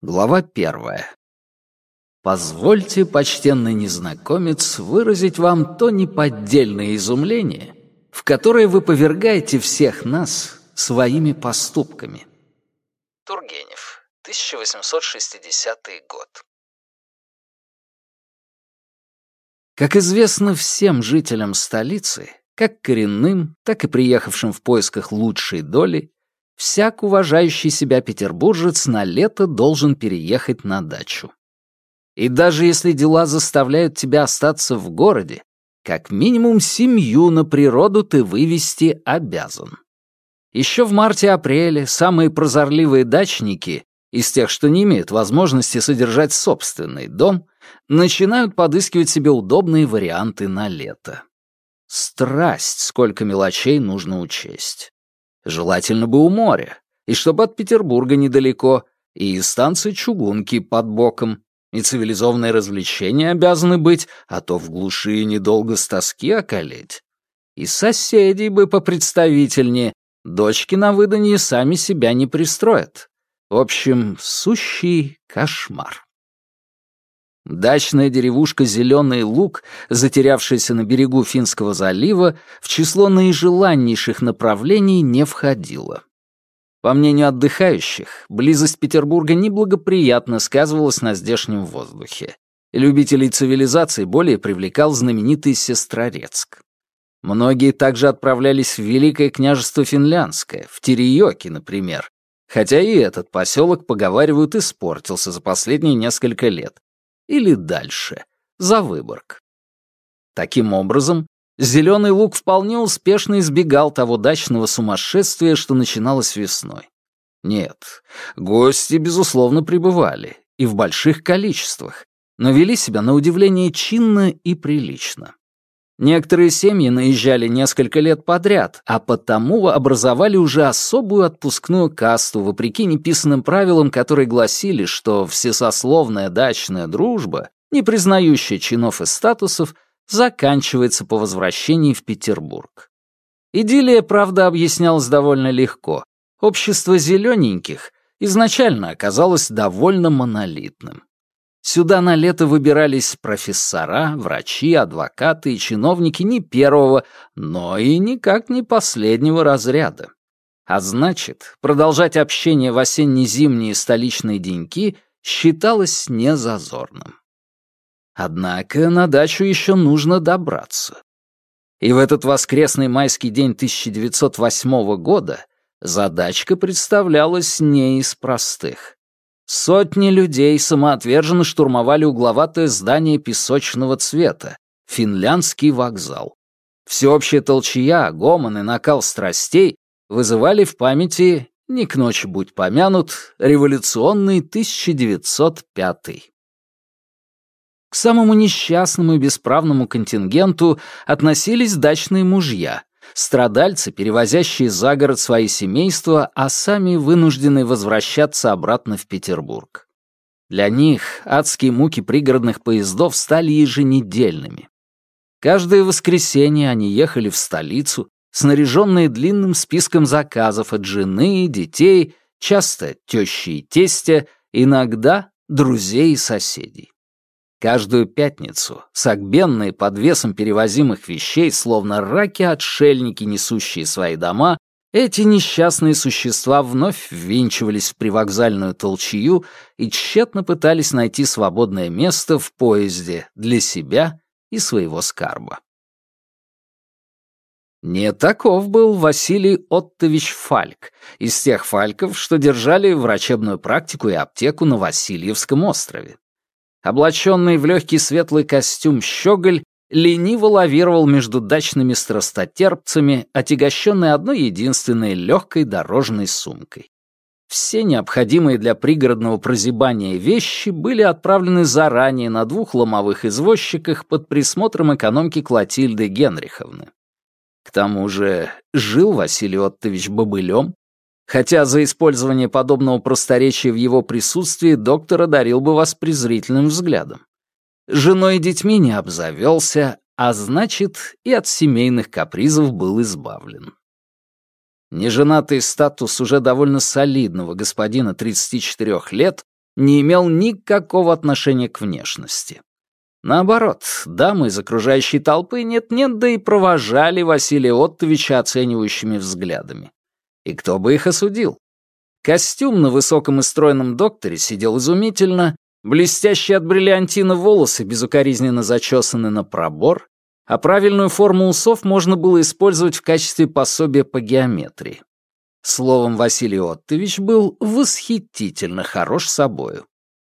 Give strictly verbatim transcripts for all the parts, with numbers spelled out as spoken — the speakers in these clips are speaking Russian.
Глава первая. Позвольте, почтенный незнакомец, выразить вам то неподдельное изумление, в которое вы повергаете всех нас своими поступками. Тургенев, тысяча восемьсот шестидесятый год. Как известно всем жителям столицы, как коренным, так и приехавшим в поисках лучшей доли, всяк уважающий себя петербуржец на лето должен переехать на дачу. И даже если дела заставляют тебя остаться в городе, как минимум семью на природу ты вывести обязан. Еще в марте-апреле самые прозорливые дачники, из тех, что не имеют возможности содержать собственный дом, начинают подыскивать себе удобные варианты на лето. Страсть, сколько мелочей нужно учесть. Желательно бы у моря, и чтобы от Петербурга недалеко, и станции чугунки под боком, и цивилизованные развлечения обязаны быть, а то в глуши недолго с тоски околеть. И соседей бы попредставительнее, дочки на выданье сами себя не пристроят. В общем, сущий кошмар. Дачная деревушка Зеленый Луг, затерявшаяся на берегу Финского залива, в число наижеланнейших направлений не входила. По мнению отдыхающих, близость Петербурга неблагоприятно сказывалась на здешнем воздухе. Любителей цивилизации более привлекал знаменитый Сестрорецк. Многие также отправлялись в Великое княжество Финляндское, в Тереёки, например, хотя и этот поселок, поговаривают, испортился за последние несколько лет. Или дальше, за Выборг. Таким образом, Зеленый Луг вполне успешно избегал того дачного сумасшествия, что начиналось весной. Нет, гости, безусловно, прибывали, и в больших количествах, но вели себя на удивление чинно и прилично. Некоторые семьи наезжали несколько лет подряд, а потому образовали уже особую отпускную касту, вопреки неписанным правилам, которые гласили, что всесословная дачная дружба, не признающая чинов и статусов, заканчивается по возвращении в Петербург. Идиллия, правда, объяснялась довольно легко. Общество зелененьких изначально оказалось довольно монолитным. Сюда на лето выбирались профессора, врачи, адвокаты и чиновники не первого, но и никак не последнего разряда. А значит, продолжать общение в осенне-зимние столичные деньки считалось незазорным. Однако на дачу еще нужно добраться. И в этот воскресный майский день тысяча девятьсот восьмого года задачка представлялась не из простых. Сотни людей самоотверженно штурмовали угловатое здание песочного цвета, Финляндский вокзал. Всеобщая толчья, гомон и накал страстей вызывали в памяти, не к ночи будь помянут, революционный тысяча девятьсот пятый. К самому несчастному и бесправному контингенту относились дачные мужья, страдальцы, перевозящие за город свои семейства, а сами вынуждены возвращаться обратно в Петербург. Для них адские муки пригородных поездов стали еженедельными. Каждое воскресенье они ехали в столицу, снаряженные длинным списком заказов от жены, детей, часто тещи и тестя, иногда друзей и соседей. Каждую пятницу согбенные под весом перевозимых вещей, словно раки-отшельники, несущие свои дома, эти несчастные существа вновь ввинчивались в привокзальную толчью и тщетно пытались найти свободное место в поезде для себя и своего скарба. Не таков был Василий Оттович Фальк, из тех фальков, что держали врачебную практику и аптеку на Васильевском острове. Облаченный в легкий светлый костюм щеголь лениво лавировал между дачными страстотерпцами, отягощенный одной единственной легкой дорожной сумкой. Все необходимые для пригородного прозябания вещи были отправлены заранее на двух ломовых извозчиках под присмотром экономки Клотильды Генриховны. К тому же жил Василий Оттович бобылем, хотя за использование подобного просторечия в его присутствии доктор одарил бы вас презрительным взглядом. Женой и детьми не обзавелся, а значит, и от семейных капризов был избавлен. Неженатый статус уже довольно солидного господина тридцати четырёх лет не имел никакого отношения к внешности. Наоборот, дамы из окружающей толпы нет-нет, да и провожали Василия Оттовича оценивающими взглядами. И кто бы их осудил? Костюм на высоком и стройном докторе сидел изумительно, блестящие от бриллиантина волосы безукоризненно зачесаны на пробор, а правильную форму усов можно было использовать в качестве пособия по геометрии. Словом, Василий Оттович был восхитительно хорош собою.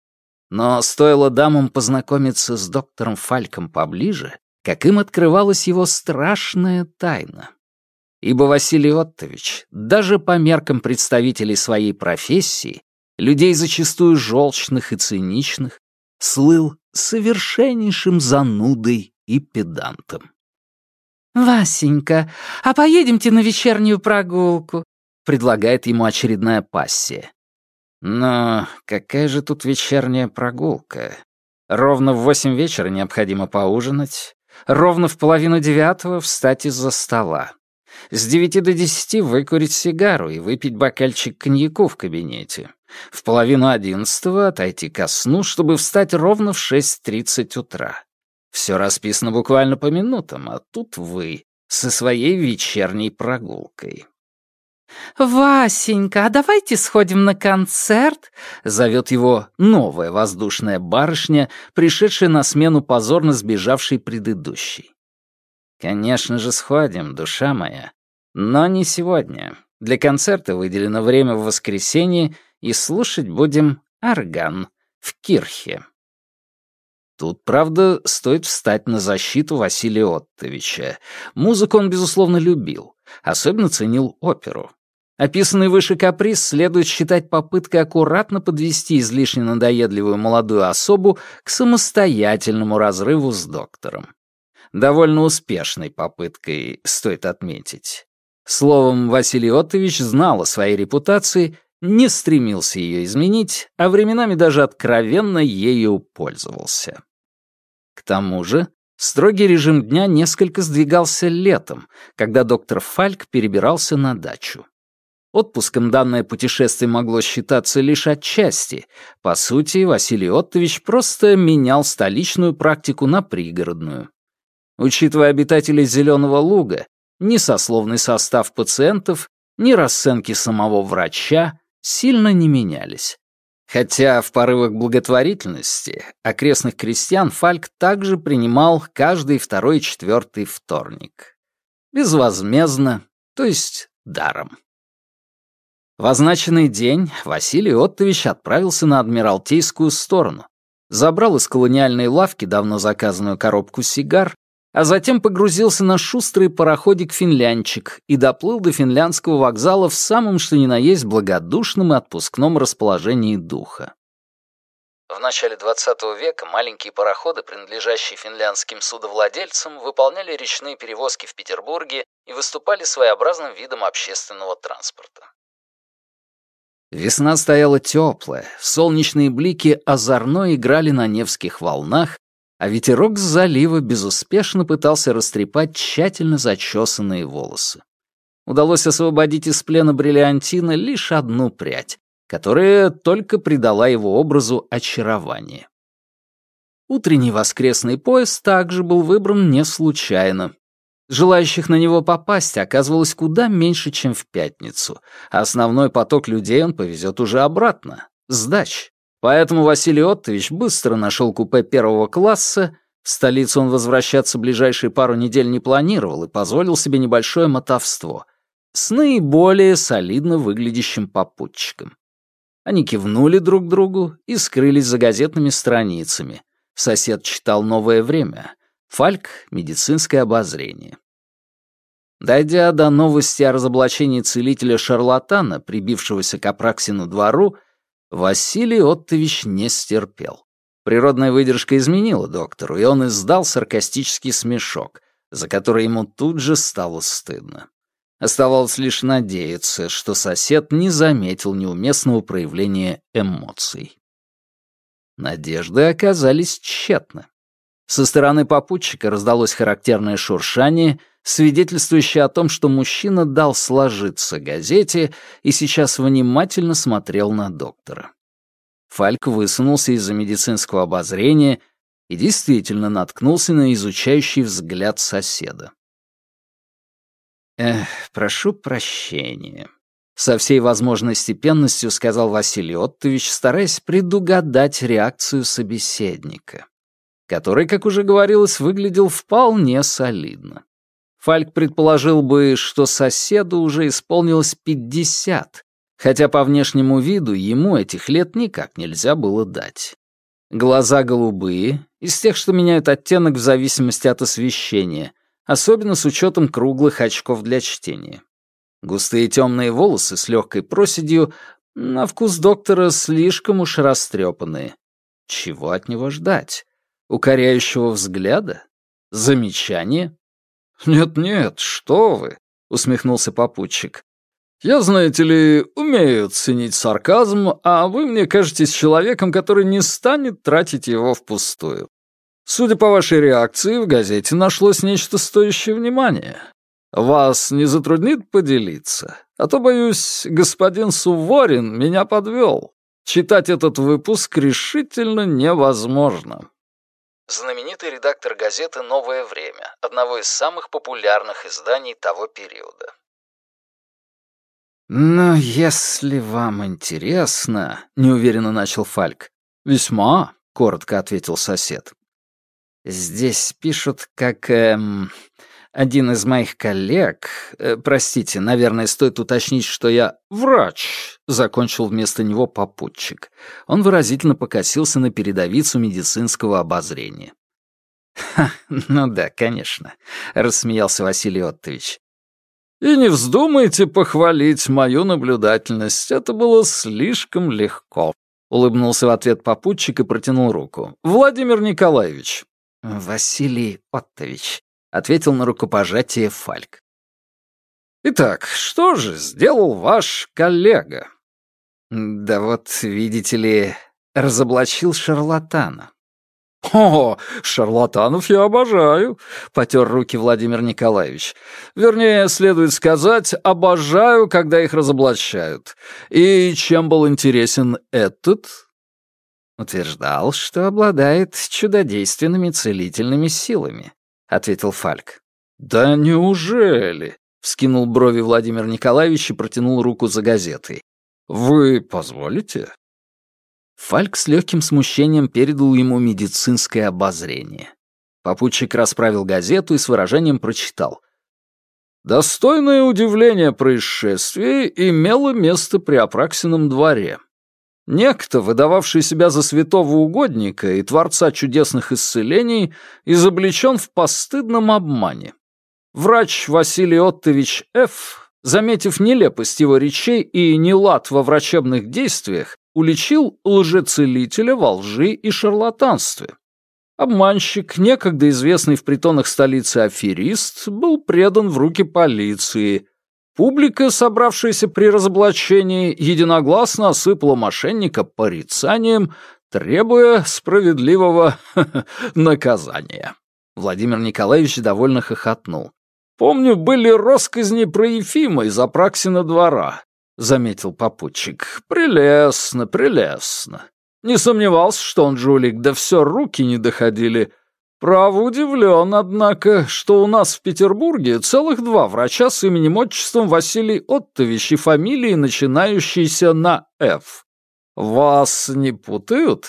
Но стоило дамам познакомиться с доктором Фальком поближе, как им открывалась его страшная тайна. Ибо Василий Оттович, даже по меркам представителей своей профессии, людей зачастую желчных и циничных, слыл совершеннейшим занудой и педантом. «Васенька, а поедемте на вечернюю прогулку?» — предлагает ему очередная пассия. Но какая же тут вечерняя прогулка? Ровно в восемь вечера необходимо поужинать, ровно в половину девятого встать из-за стола. С девяти до десяти выкурить сигару и выпить бокальчик коньяку в кабинете. В половину одиннадцатого отойти ко сну, чтобы встать ровно в шесть тридцать утра. Все расписано буквально по минутам, а тут вы со своей вечерней прогулкой. «Васенька, а давайте сходим на концерт?» — зовет его новая воздушная барышня, пришедшая на смену позорно сбежавшей предыдущей. «Конечно же сходим, душа моя. Но не сегодня. Для концерта выделено время в воскресенье, и слушать будем орган в кирхе». Тут, правда, стоит встать на защиту Василия Оттовича. Музыку он, безусловно, любил. Особенно ценил оперу. Описанный выше каприз следует считать попыткой аккуратно подвести излишне надоедливую молодую особу к самостоятельному разрыву с доктором. Довольно успешной попыткой, стоит отметить. Словом, Василий Оттович знал о своей репутации, не стремился ее изменить, а временами даже откровенно ею пользовался. К тому же, строгий режим дня несколько сдвигался летом, когда доктор Фальк перебирался на дачу. Отпуском данное путешествие могло считаться лишь отчасти. По сути, Василий Оттович просто менял столичную практику на пригородную. Учитывая обитателей Зеленого Луга, ни сословный состав пациентов, ни расценки самого врача сильно не менялись. Хотя в порывах благотворительности окрестных крестьян Фальк также принимал каждый второй и четвертый вторник. Безвозмездно, то есть даром. В означенный день Василий Оттович отправился на Адмиралтейскую сторону, забрал из колониальной лавки давно заказанную коробку сигар, а затем погрузился на шустрый пароходик «Финлянчик» и доплыл до финляндского вокзала в самом что ни на есть благодушном и отпускном расположении духа. В начале двадцатого века маленькие пароходы, принадлежащие финляндским судовладельцам, выполняли речные перевозки в Петербурге и выступали своеобразным видом общественного транспорта. Весна стояла теплая, солнечные блики озорно играли на невских волнах, а ветерок с залива безуспешно пытался растрепать тщательно зачесанные волосы. Удалось освободить из плена бриллиантина лишь одну прядь, которая только придала его образу очарование. Утренний воскресный поезд также был выбран не случайно. Желающих на него попасть оказывалось куда меньше, чем в пятницу, а основной поток людей он повезет уже обратно, с дач. Поэтому Василий Оттович быстро нашел купе первого класса, в столицу он возвращаться ближайшие пару недель не планировал и позволил себе небольшое мотовство с наиболее солидно выглядящим попутчиком. Они кивнули друг другу и скрылись за газетными страницами. Сосед читал «Новое время», Фальк — «Медицинское обозрение». Дойдя до новости о разоблачении целителя-шарлатана, прибившегося к Апраксину двору, Василий Оттович не стерпел. Природная выдержка изменила доктору, и он издал саркастический смешок, за который ему тут же стало стыдно. Оставалось лишь надеяться, что сосед не заметил неуместного проявления эмоций. Надежды оказались тщетны. Со стороны попутчика раздалось характерное шуршание, свидетельствующее о том, что мужчина дал сложиться газете и сейчас внимательно смотрел на доктора. Фальк высунулся из-за медицинского обозрения и действительно наткнулся на изучающий взгляд соседа. «Эх, прошу прощения», — со всей возможной степенностью сказал Василий Оттович, стараясь предугадать реакцию собеседника, который, как уже говорилось, выглядел вполне солидно. Фальк предположил бы, что соседу уже исполнилось пятьдесят, хотя по внешнему виду ему этих лет никак нельзя было дать. Глаза голубые, из тех, что меняют оттенок в зависимости от освещения, особенно с учетом круглых очков для чтения. Густые темные волосы с легкой проседью, на вкус доктора слишком уж растрепанные. Чего от него ждать? Укоряющего взгляда? Замечания? «Нет-нет, что вы», — усмехнулся попутчик. «Я, знаете ли, умею ценить сарказм, а вы мне кажетесь человеком, который не станет тратить его впустую. Судя по вашей реакции, в газете нашлось нечто стоящее внимания. Вас не затруднит поделиться? А то, боюсь, господин Суворин меня подвел. Читать этот выпуск решительно невозможно». Знаменитый редактор газеты «Новое время», одного из самых популярных изданий того периода. «Ну, если вам интересно», — неуверенно начал Фальк. «Весьма», — коротко ответил сосед. «Здесь пишут, как эм, один из моих коллег... Э, простите, наверное, стоит уточнить, что я врач», — закончил вместо него попутчик. Он выразительно покосился на передовицу медицинского обозрения. «Ха, ну да, конечно», — рассмеялся Василий Оттович. «И не вздумайте похвалить мою наблюдательность, это было слишком легко», — улыбнулся в ответ попутчик и протянул руку. «Владимир Николаевич». «Василий Оттович», — ответил на рукопожатие Фальк. «Итак, что же сделал ваш коллега?» «Да вот, видите ли, разоблачил шарлатана». «О, шарлатанов я обожаю», — потер руки Владимир Николаевич. «Вернее, следует сказать, обожаю, когда их разоблачают. И чем был интересен этот?» «Утверждал, что обладает чудодейственными целительными силами», — ответил Фальк. «Да неужели?» — вскинул брови Владимир Николаевич и протянул руку за газетой. «Вы позволите?» Фальк с легким смущением передал ему медицинское обозрение. Попутчик расправил газету и с выражением прочитал. «Достойное удивление происшествие имело место при Апраксином дворе. Некто, выдававший себя за святого угодника и творца чудесных исцелений, изобличен в постыдном обмане. Врач Василий Оттович Ф., заметив нелепость его речей и нелад во врачебных действиях, уличил лжецелителя во лжи и шарлатанстве. Обманщик, некогда известный в притонах столицы аферист, был предан в руки полиции. Публика, собравшаяся при разоблачении, единогласно осыпала мошенника порицанием, требуя справедливого наказания. Владимир Николаевич довольно хохотнул. «Помню, были россказни про Ефима из Апраксина двора», — заметил попутчик. «Прелестно, прелестно. Не сомневался, что он жулик, да все руки не доходили. Право удивлен, однако, что у нас в Петербурге целых два врача с именем-отчеством Василий Оттович и фамилией, начинающейся на «Ф». Вас не путают?»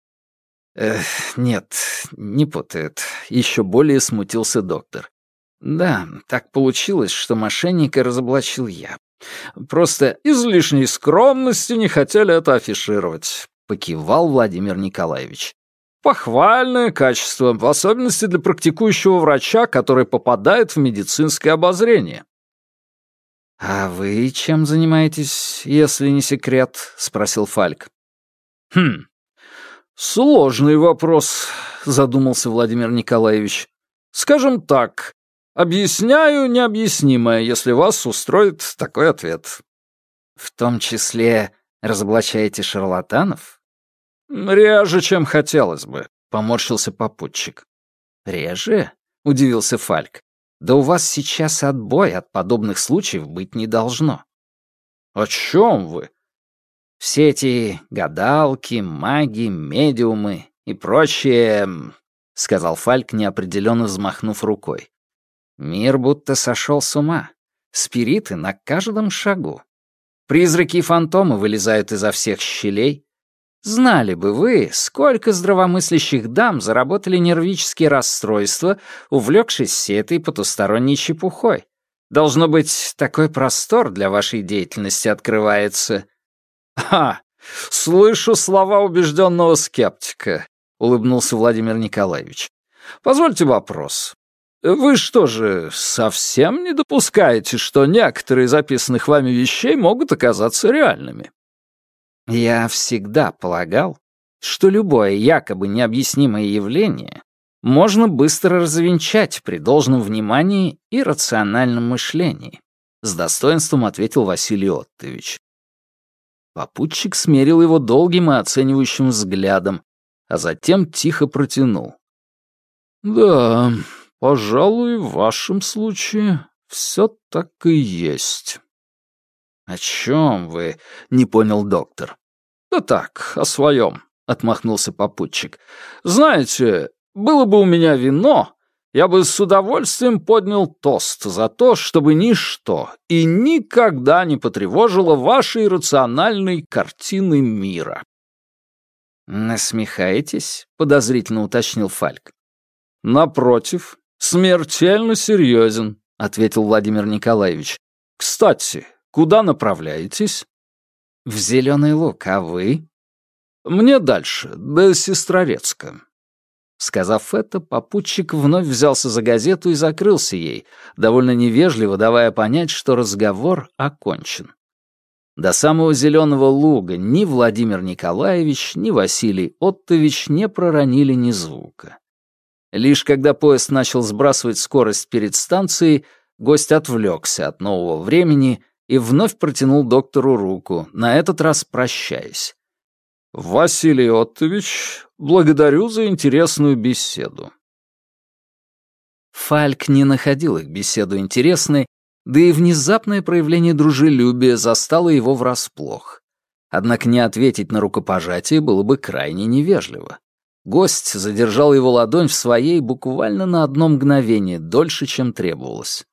«Эх, нет, не путают», — еще более смутился доктор. «Да, так получилось, что мошенника разоблачил я. Просто излишней скромности не хотели это афишировать», — покивал Владимир Николаевич. «Похвальное качество, в особенности для практикующего врача, который попадает в медицинское обозрение». «А вы чем занимаетесь, если не секрет?» — спросил Фальк. «Хм, сложный вопрос», — задумался Владимир Николаевич. «Скажем так, объясняю необъяснимое, если вас устроит такой ответ». «В том числе разоблачаете шарлатанов?» «Реже, чем хотелось бы», — поморщился попутчик. «Реже?» — удивился Фальк. «Да у вас сейчас отбой от подобных случаев быть не должно». «О чем вы?» Все эти гадалки, маги, медиумы и прочее, — сказал Фальк, неопределенно взмахнув рукой. Мир будто сошел с ума. Спириты на каждом шагу. Призраки и фантомы вылезают изо всех щелей. Знали бы вы, сколько здравомыслящих дам заработали нервические расстройства, увлекшись всей этой потусторонней чепухой. Должно быть, такой простор для вашей деятельности открывается. «Ха! Слышу слова убежденного скептика», — улыбнулся Владимир Николаевич. «Позвольте вопрос. Вы что же, совсем не допускаете, что некоторые из записанных вами вещей могут оказаться реальными?» «Я всегда полагал, что любое якобы необъяснимое явление можно быстро развенчать при должном внимании и рациональном мышлении», — с достоинством ответил Василий Оттович. Попутчик смерил его долгим и оценивающим взглядом, а затем тихо протянул. «Да, пожалуй, в вашем случае все так и есть». «О чем вы?» — не понял доктор. «Да так, о своем», — отмахнулся попутчик. «Знаете, было бы у меня вино, я бы с удовольствием поднял тост за то, чтобы ничто и никогда не потревожило вашей рациональной картины мира». «Насмехаетесь?» — подозрительно уточнил Фальк. «Напротив, смертельно серьезен», — ответил Владимир Николаевич. «Кстати, куда направляетесь?» «В Зеленый Луг, а вы?» «Мне дальше, до Сестрорецка». Сказав это, попутчик вновь взялся за газету и закрылся ей, довольно невежливо давая понять, что разговор окончен. До самого Зеленого Луга ни Владимир Николаевич, ни Василий Оттович не проронили ни звука. Лишь когда поезд начал сбрасывать скорость перед станцией, гость отвлекся от нового времени и вновь протянул доктору руку, на этот раз прощаясь. «Василий Оттович, благодарю за интересную беседу». Фальк не находил их беседу интересной, да и внезапное проявление дружелюбия застало его врасплох. Однако не ответить на рукопожатие было бы крайне невежливо. Гость задержал его ладонь в своей буквально на одно мгновение, дольше, чем требовалось.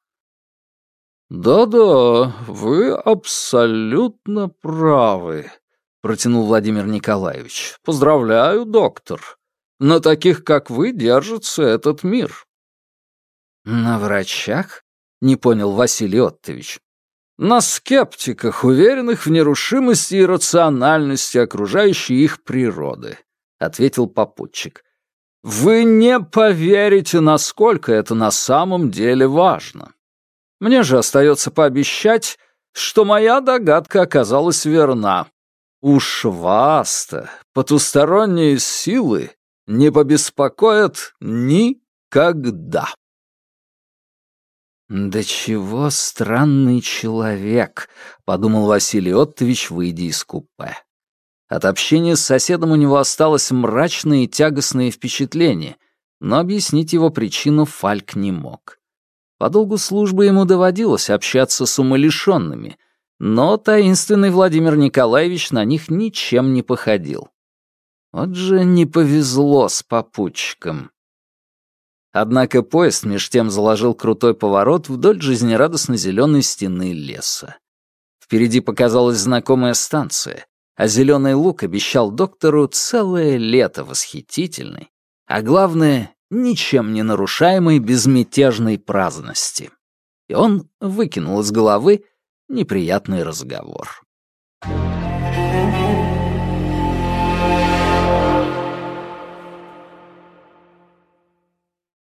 «Да-да, вы абсолютно правы», — протянул Владимир Николаевич. «Поздравляю, доктор. На таких, как вы, держится этот мир». «На врачах?» — не понял Василий Оттович. «На скептиках, уверенных в нерушимости и рациональности окружающей их природы», — ответил попутчик. «Вы не поверите, насколько это на самом деле важно. Мне же остается пообещать, что моя догадка оказалась верна. Уж вас-то потусторонние силы не побеспокоят никогда». «Да чего странный человек», — подумал Василий Оттович, выйдя из купе. От общения с соседом у него осталось мрачное и тягостное впечатление, но объяснить его причину Фальк не мог. По долгу службы ему доводилось общаться с умалишенными, но таинственный Владимир Николаевич на них ничем не походил. Вот же не повезло с попутчиком. Однако поезд меж тем заложил крутой поворот вдоль жизнерадостно-зеленой стены леса. Впереди показалась знакомая станция, а Зеленый Луг обещал доктору целое лето восхитительной, а главное, ничем не нарушаемой безмятежной праздности. И он выкинул из головы неприятный разговор. Thank you.